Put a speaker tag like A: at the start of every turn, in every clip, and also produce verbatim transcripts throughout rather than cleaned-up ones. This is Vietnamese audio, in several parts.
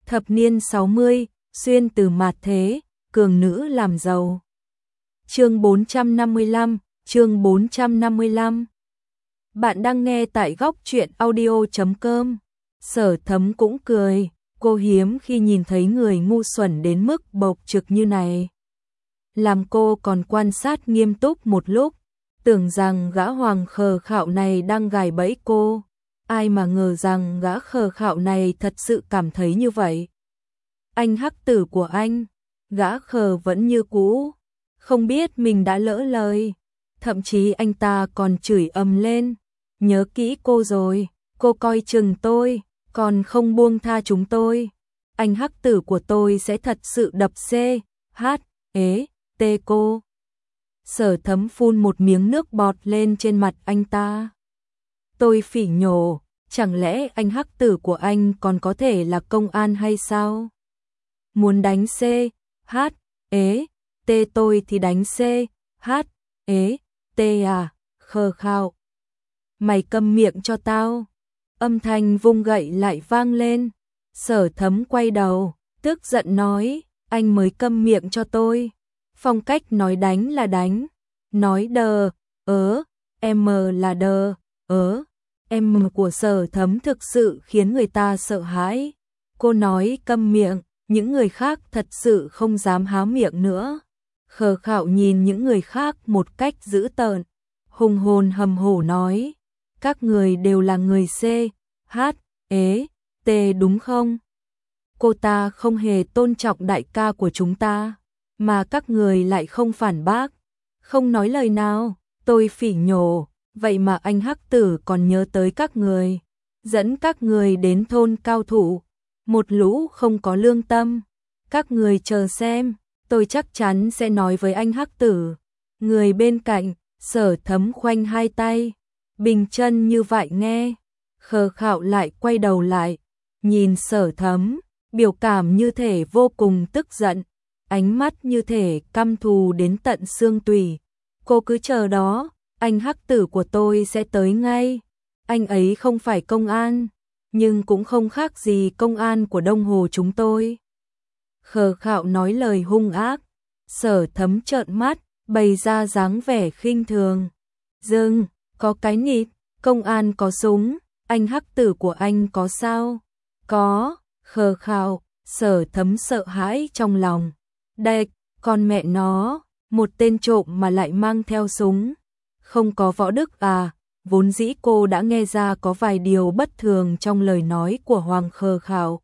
A: Thập niên sáu mươi, xuyên từ mạt thế, cường nữ làm giàu. Chương bốn trăm năm mươi lăm, chương bốn trăm năm mươi lăm. Bạn đang nghe tại góc truyện audio chấm com. Sở Thấm cũng cười, cô hiếm khi nhìn thấy người ngu xuẩn đến mức bộc trực như này. Làm cô còn quan sát nghiêm túc một lúc, tưởng rằng gã hoàng khờ khạo này đang gài bẫy cô. Ai mà ngờ rằng gã khờ khạo này thật sự cảm thấy như vậy. Anh hắc tử của anh, gã khờ vẫn như cũ, không biết mình đã lỡ lời. Thậm chí anh ta còn chửi ầm lên, nhớ kỹ cô rồi, cô coi chừng tôi, còn không buông tha chúng tôi. Anh hắc tử của tôi sẽ thật sự đập C, H, ế, T cô. Sở Thấm phun một miếng nước bọt lên trên mặt anh ta. Tôi phỉ nhổ, chẳng lẽ anh hắc tử của anh còn có thể là công an hay sao? Muốn đánh C, H, ế, T tôi thì đánh C, H, ế, T à, khờ khạo. Mày câm miệng cho tao. Âm thanh vung gậy lại vang lên. Sở Thấm quay đầu, tức giận nói, anh mới câm miệng cho tôi. Phong cách nói đánh là đánh, nói đờ, ớ, M là đờ, ớ. M của Sở Thấm thực sự khiến người ta sợ hãi. Cô nói câm miệng, những người khác thật sự không dám há miệng nữa. Khờ khạo nhìn những người khác một cách dữ tợn, hùng hồn hầm hổ nói, các người đều là người C, H, ế, T đúng không? Cô ta không hề tôn trọng đại ca của chúng ta, mà các người lại không phản bác, không nói lời nào. Tôi phỉ nhổ, vậy mà anh hắc tử còn nhớ tới các người, dẫn các người đến thôn cao thủ, một lũ không có lương tâm. Các người chờ xem, tôi chắc chắn sẽ nói với anh hắc tử. Người bên cạnh, Sở Thấm khoanh hai tay, bình chân như vậy nghe. Khờ khạo lại quay đầu lại, nhìn Sở Thấm, biểu cảm như thể vô cùng tức giận, ánh mắt như thể căm thù đến tận xương tủy. Cô cứ chờ đó, anh hắc tử của tôi sẽ tới ngay. Anh ấy không phải công an, nhưng cũng không khác gì công an của Đông Hồ chúng tôi. Khờ khạo nói lời hung ác. Sở Thấm trợn mắt, bày ra dáng vẻ khinh thường. Dừng, có cái nịt, công an có súng, anh hắc tử của anh có sao? Có. Khờ khạo, Sở Thấm sợ hãi trong lòng. Đệch, con mẹ nó, một tên trộm mà lại mang theo súng. Không có võ đức à? Vốn dĩ cô đã nghe ra có vài điều bất thường trong lời nói của Hoàng khờ khạo.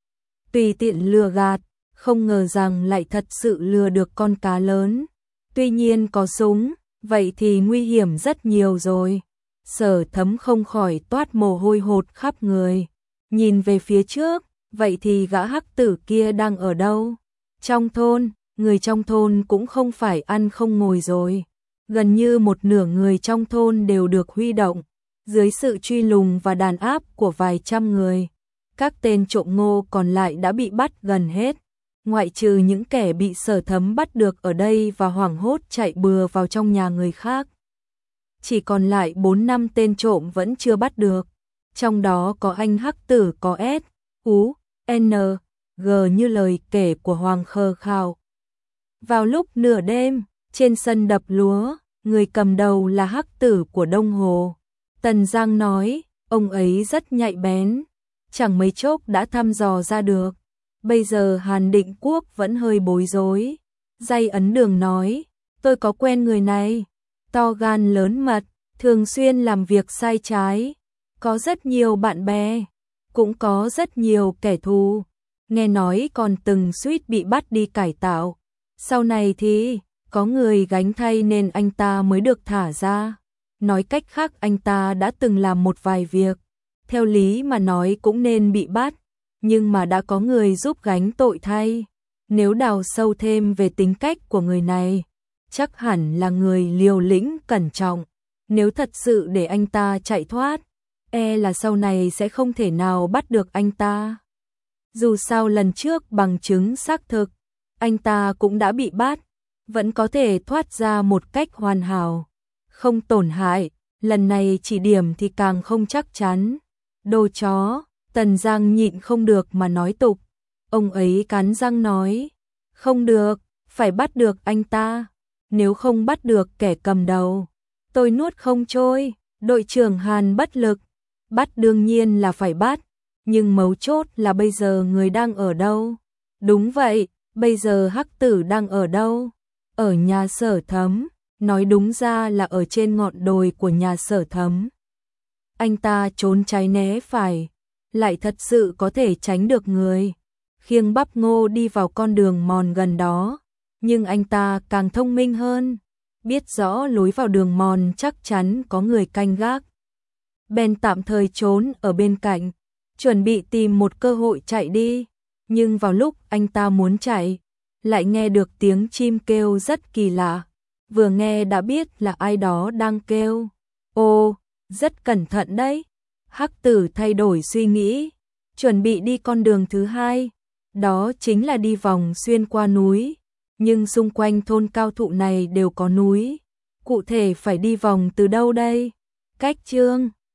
A: Tùy tiện lừa gạt, không ngờ rằng lại thật sự lừa được con cá lớn. Tuy nhiên có súng, vậy thì nguy hiểm rất nhiều rồi. Sở Thấm không khỏi toát mồ hôi hột khắp người. Nhìn về phía trước, vậy thì gã hắc tử kia đang ở đâu? Trong thôn, người trong thôn cũng không phải ăn không ngồi rồi. Gần như một nửa người trong thôn đều được huy động, dưới sự truy lùng và đàn áp của vài trăm người. Các tên trộm ngô còn lại đã bị bắt gần hết, ngoại trừ những kẻ bị Sở Thấm bắt được ở đây và hoảng hốt chạy bừa vào trong nhà người khác. Chỉ còn lại bốn năm tên trộm vẫn chưa bắt được, trong đó có anh hắc tử có S, U, N, G như lời kể của Hoàng khờ khạo. Vào lúc nửa đêm, trên sân đập lúa, người cầm đầu là hắc tử của Đông Hồ. Tần Giang nói, ông ấy rất nhạy bén, chẳng mấy chốc đã thăm dò ra được. Bây giờ Hàn Định Quốc vẫn hơi bối rối. Dây Ấn Đường nói, tôi có quen người này, to gan lớn mật, thường xuyên làm việc sai trái, có rất nhiều bạn bè, cũng có rất nhiều kẻ thù, nghe nói còn từng suýt bị bắt đi cải tạo. Sau này thì có người gánh thay nên anh ta mới được thả ra. Nói cách khác anh ta đã từng làm một vài việc, theo lý mà nói cũng nên bị bắt, nhưng mà đã có người giúp gánh tội thay. Nếu đào sâu thêm về tính cách của người này, chắc hẳn là người liều lĩnh cẩn trọng. Nếu thật sự để anh ta chạy thoát, e là sau này sẽ không thể nào bắt được anh ta. Dù sao lần trước bằng chứng xác thực, anh ta cũng đã bị bắt, vẫn có thể thoát ra một cách hoàn hảo, không tổn hại. Lần này chỉ điểm thì càng không chắc chắn. Đồ chó, Tần Giang nhịn không được mà nói tục. Ông ấy cắn răng nói, không được, phải bắt được anh ta. Nếu không bắt được kẻ cầm đầu, tôi nuốt không trôi. Đội trưởng Hàn bất lực, bắt đương nhiên là phải bắt, nhưng mấu chốt là bây giờ người đang ở đâu? Đúng vậy, bây giờ Hắc Tử đang ở đâu? Ở nhà Sở Thấm, nói đúng ra là ở trên ngọn đồi của nhà Sở Thấm. Anh ta trốn trái né phải, lại thật sự có thể tránh được người. Khiêng Bắp Ngô đi vào con đường mòn gần đó, nhưng anh ta càng thông minh hơn, biết rõ lối vào đường mòn chắc chắn có người canh gác. Bèn tạm thời trốn ở bên cạnh, chuẩn bị tìm một cơ hội chạy đi, nhưng vào lúc anh ta muốn chạy, lại nghe được tiếng chim kêu rất kỳ lạ, vừa nghe đã biết là ai đó đang kêu. Ô, rất cẩn thận đấy. Hắc Tử thay đổi suy nghĩ, chuẩn bị đi con đường thứ hai, đó chính là đi vòng xuyên qua núi, nhưng xung quanh thôn cao thụ này đều có núi, cụ thể phải đi vòng từ đâu đây? Cách Chương